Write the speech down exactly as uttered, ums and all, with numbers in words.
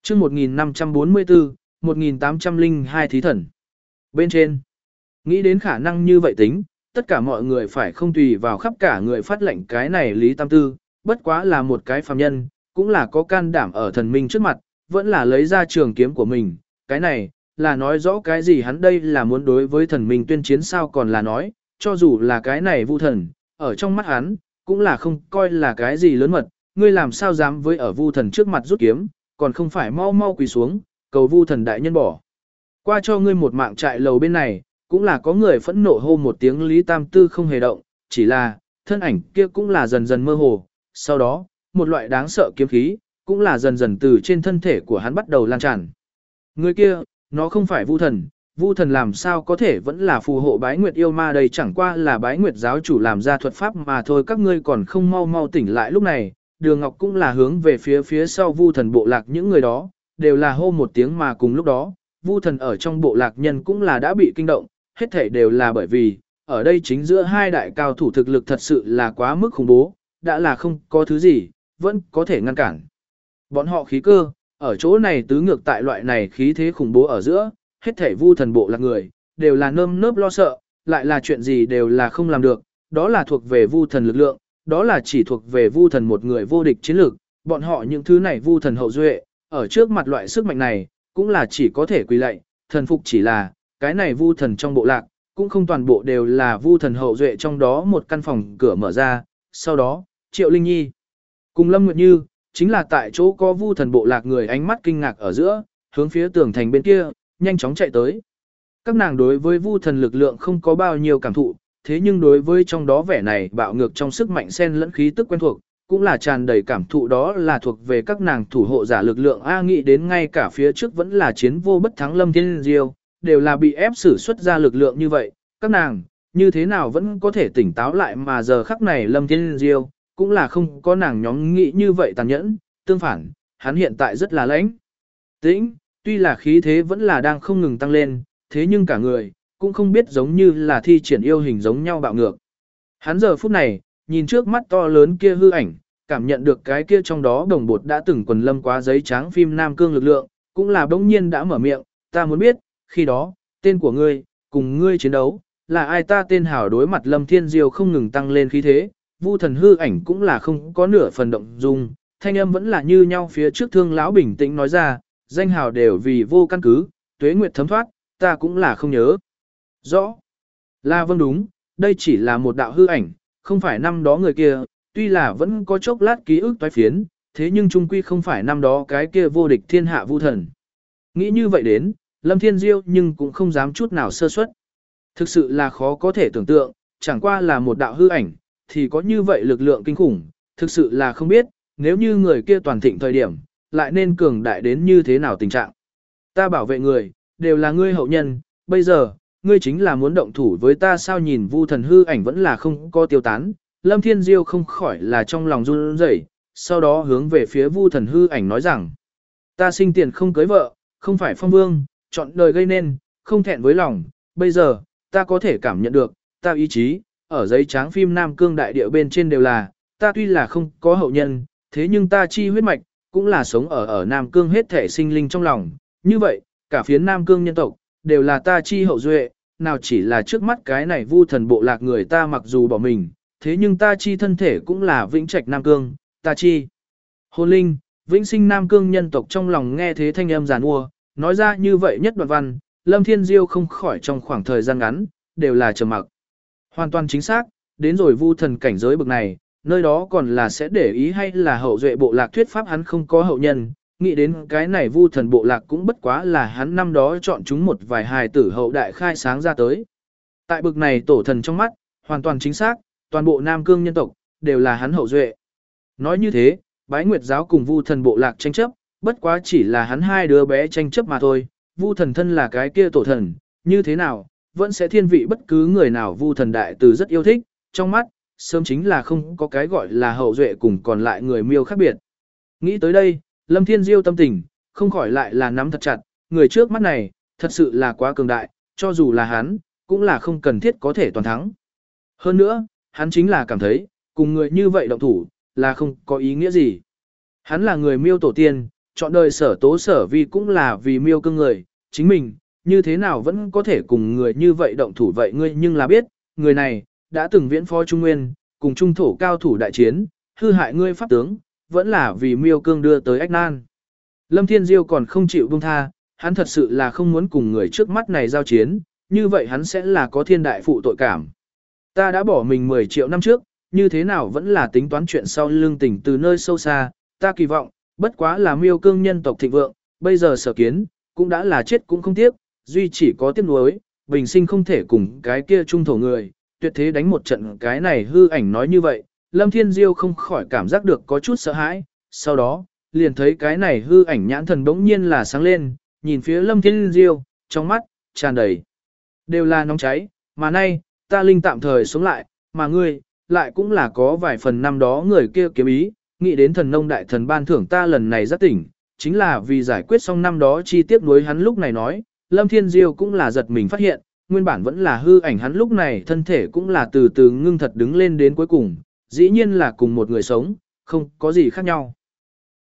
chương một nghìn năm trăm bốn mươi tư, một nghìn tám trăm lẻ hai thí thần. Bên trên, nghĩ đến khả năng như vậy tính, tất cả mọi người phải không tùy vào khắp cả người phát lệnh cái này Lý Tam Tư, bất quá là một cái phàm nhân, cũng là có can đảm ở thần minh trước mặt, vẫn là lấy ra trường kiếm của mình, cái này, là nói rõ cái gì hắn đây là muốn đối với thần minh tuyên chiến sao còn là nói, cho dù là cái này vu thần, ở trong mắt hắn, cũng là không coi là cái gì lớn mật, ngươi làm sao dám với ở vu thần trước mặt rút kiếm, còn không phải mau mau quỳ xuống, cầu vu thần đại nhân bỏ. Qua cho ngươi một mạng trại lầu bên này, cũng là có người phẫn nộ hô một tiếng Lý Tam Tư không hề động, chỉ là, thân ảnh kia cũng là dần dần mơ hồ, sau đó, một loại đáng sợ kiếm khí, cũng là dần dần từ trên thân thể của hắn bắt đầu lan tràn. Người kia, nó không phải vu thần, vu thần làm sao có thể vẫn là phù hộ bái nguyệt yêu ma đây chẳng qua là bái nguyệt giáo chủ làm ra thuật pháp mà thôi các ngươi còn không mau mau tỉnh lại lúc này, Đường Ngọc cũng là hướng về phía phía sau vu thần bộ lạc những người đó, đều là hô một tiếng mà cùng lúc đó, vu thần ở trong bộ lạc nhân cũng là đã bị kinh động, hết thảy đều là bởi vì, ở đây chính giữa hai đại cao thủ thực lực thật sự là quá mức khủng bố, đã là không có thứ gì, vẫn có thể ngăn cản. Bọn họ khí cơ, ở chỗ này tứ ngược tại loại này khí thế khủng bố ở giữa, hết thảy vu thần bộ lạc người, đều là nơm nớp lo sợ, lại là chuyện gì đều là không làm được, đó là thuộc về vu thần lực lượng, đó là chỉ thuộc về vu thần một người vô địch chiến lược, bọn họ những thứ này vu thần hậu duệ, ở trước mặt loại sức mạnh này, cũng là chỉ có thể quỳ lạy, thần phục chỉ là, cái này vu thần trong bộ lạc, cũng không toàn bộ đều là vu thần hậu duệ trong đó một căn phòng cửa mở ra, sau đó, Triệu Linh Nhi cùng Lâm Nguyệt Như, chính là tại chỗ có vu thần bộ lạc người ánh mắt kinh ngạc ở giữa, hướng phía tường thành bên kia, nhanh chóng chạy tới. Các nàng đối với vu thần lực lượng không có bao nhiêu cảm thụ, thế nhưng đối với trong đó vẻ này bạo ngược trong sức mạnh xen lẫn khí tức quen thuộc, cũng là tràn đầy cảm thụ đó là thuộc về các nàng thủ hộ giả lực lượng A nghĩ đến ngay cả phía trước vẫn là chiến vô bất thắng Lâm Thiên Diêu, đều là bị ép sử xuất ra lực lượng như vậy, các nàng, như thế nào vẫn có thể tỉnh táo lại mà giờ khắc này Lâm Thiên Diêu, cũng là không có nàng nhóm nghĩ như vậy tàn nhẫn, tương phản, hắn hiện tại rất là lãnh tĩnh, tuy là khí thế vẫn là đang không ngừng tăng lên, thế nhưng cả người, cũng không biết giống như là thi triển yêu hình giống nhau bạo ngược. Hắn giờ phút này, nhìn trước mắt to lớn kia hư ảnh, cảm nhận được cái kia trong đó đồng bột đã từng quần lâm quá giấy trắng phim Nam Cương lực lượng, cũng là bỗng nhiên đã mở miệng, ta muốn biết, khi đó, tên của ngươi, cùng ngươi chiến đấu, là ai ta tên hảo đối mặt Lâm Thiên Diêu không ngừng tăng lên khí thế, vu thần hư ảnh cũng là không có nửa phần động dung, thanh âm vẫn là như nhau phía trước thương lão bình tĩnh nói ra, danh hào đều vì vô căn cứ, tuế nguyệt thấm thoát, ta cũng là không nhớ. Rõ. Là vâng đúng, đây chỉ là một đạo hư ảnh, không phải năm đó người kia, tuy là vẫn có chốc lát ký ức toái phiến, thế nhưng chung quy không phải năm đó cái kia vô địch thiên hạ vu thần. Nghĩ như vậy đến, Lâm Thiên Diêu nhưng cũng không dám chút nào sơ suất. Thực sự là khó có thể tưởng tượng, chẳng qua là một đạo hư ảnh, thì có như vậy lực lượng kinh khủng, thực sự là không biết, nếu như người kia toàn thịnh thời điểm, lại nên cường đại đến như thế nào tình trạng. Ta bảo vệ người, đều là ngươi hậu nhân, bây giờ, ngươi chính là muốn động thủ với ta sao nhìn vu thần hư ảnh vẫn là không có tiêu tán, Lâm Thiên Diêu không khỏi là trong lòng run rẩy, sau đó hướng về phía vu thần hư ảnh nói rằng, ta sinh tiền không cưới vợ, không phải phong vương, chọn đời gây nên, không thẹn với lòng, bây giờ, ta có thể cảm nhận được, ta ý chí, ở giấy trắng phim Nam Cương đại địa bên trên đều là, ta tuy là không có hậu nhân, thế nhưng ta chi huyết mạch, cũng là sống ở ở Nam Cương hết thể sinh linh trong lòng, như vậy, cả phiến Nam Cương nhân tộc, đều là ta chi hậu duệ, nào chỉ là trước mắt cái này vu thần bộ lạc người ta mặc dù bỏ mình, thế nhưng ta chi thân thể cũng là vĩnh trạch Nam Cương, ta chi hồn linh, vĩnh sinh Nam Cương nhân tộc trong lòng nghe thế thanh âm giàn ua, nói ra như vậy nhất đoạn văn, Lâm Thiên Diêu không khỏi trong khoảng thời gian ngắn, đều là trầm mặc. Hoàn toàn chính xác, đến rồi vu thần cảnh giới bậc này, nơi đó còn là sẽ để ý hay là hậu duệ bộ lạc thuyết pháp hắn không có hậu nhân, nghĩ đến cái này vu thần bộ lạc cũng bất quá là hắn năm đó chọn chúng một vài hài tử hậu đại khai sáng ra tới. Tại bậc này tổ thần trong mắt, hoàn toàn chính xác, toàn bộ Nam Cương nhân tộc, đều là hắn hậu duệ. Nói như thế, bái nguyệt giáo cùng vu thần bộ lạc tranh chấp, bất quá chỉ là hắn hai đứa bé tranh chấp mà thôi, vu thần thân là cái kia tổ thần, như thế nào, vẫn sẽ thiên vị bất cứ người nào vu thần đại từ rất yêu thích, trong mắt, sớm chính là không có cái gọi là hậu duệ cùng còn lại người miêu khác biệt. Nghĩ tới đây, Lâm Thiên Diêu tâm tình, không khỏi lại là nắm thật chặt, người trước mắt này, thật sự là quá cường đại, cho dù là hắn, cũng là không cần thiết có thể toàn thắng. Hơn nữa, hắn chính là cảm thấy, cùng người như vậy động thủ, là không có ý nghĩa gì. Hắn là người miêu tổ tiên, chọn đời sở tố sở vi cũng là vì miêu cương người, chính mình, như thế nào vẫn có thể cùng người như vậy động thủ vậy ngươi nhưng là biết, người này, đã từng viễn phó Trung Nguyên, cùng trung thổ cao thủ đại chiến, hư hại ngươi pháp tướng, vẫn là vì miêu cương đưa tới ách nan. Lâm Thiên Diêu còn không chịu buông tha, hắn thật sự là không muốn cùng người trước mắt này giao chiến, như vậy hắn sẽ là có thiên đại phụ tội cảm. Ta đã bỏ mình mười triệu năm trước, như thế nào vẫn là tính toán chuyện sau lưng tình từ nơi sâu xa, ta kỳ vọng, bất quá là miêu cương nhân tộc thịnh vượng, bây giờ sở kiến, cũng đã là chết cũng không tiếc, duy chỉ có tiếc nuối, bình sinh không thể cùng cái kia trung thổ người, tuyệt thế đánh một trận cái này hư ảnh nói như vậy, Lâm Thiên Diêu không khỏi cảm giác được có chút sợ hãi, sau đó, liền thấy cái này hư ảnh nhãn thần bỗng nhiên là sáng lên, nhìn phía Lâm Thiên Diêu, trong mắt, tràn đầy, đều là nóng cháy, mà nay, ta linh tạm thời sống lại, mà ngươi, lại cũng là có vài phần năm đó người kia kiếm ý, nghĩ đến thần nông đại thần ban thưởng ta lần này rất tỉnh, chính là vì giải quyết xong năm đó chi tiết nuối hắn lúc này nói, Lâm Thiên Diêu cũng là giật mình phát hiện, nguyên bản vẫn là hư ảnh hắn lúc này thân thể cũng là từ từ ngưng thật đứng lên đến cuối cùng, dĩ nhiên là cùng một người sống, không có gì khác nhau.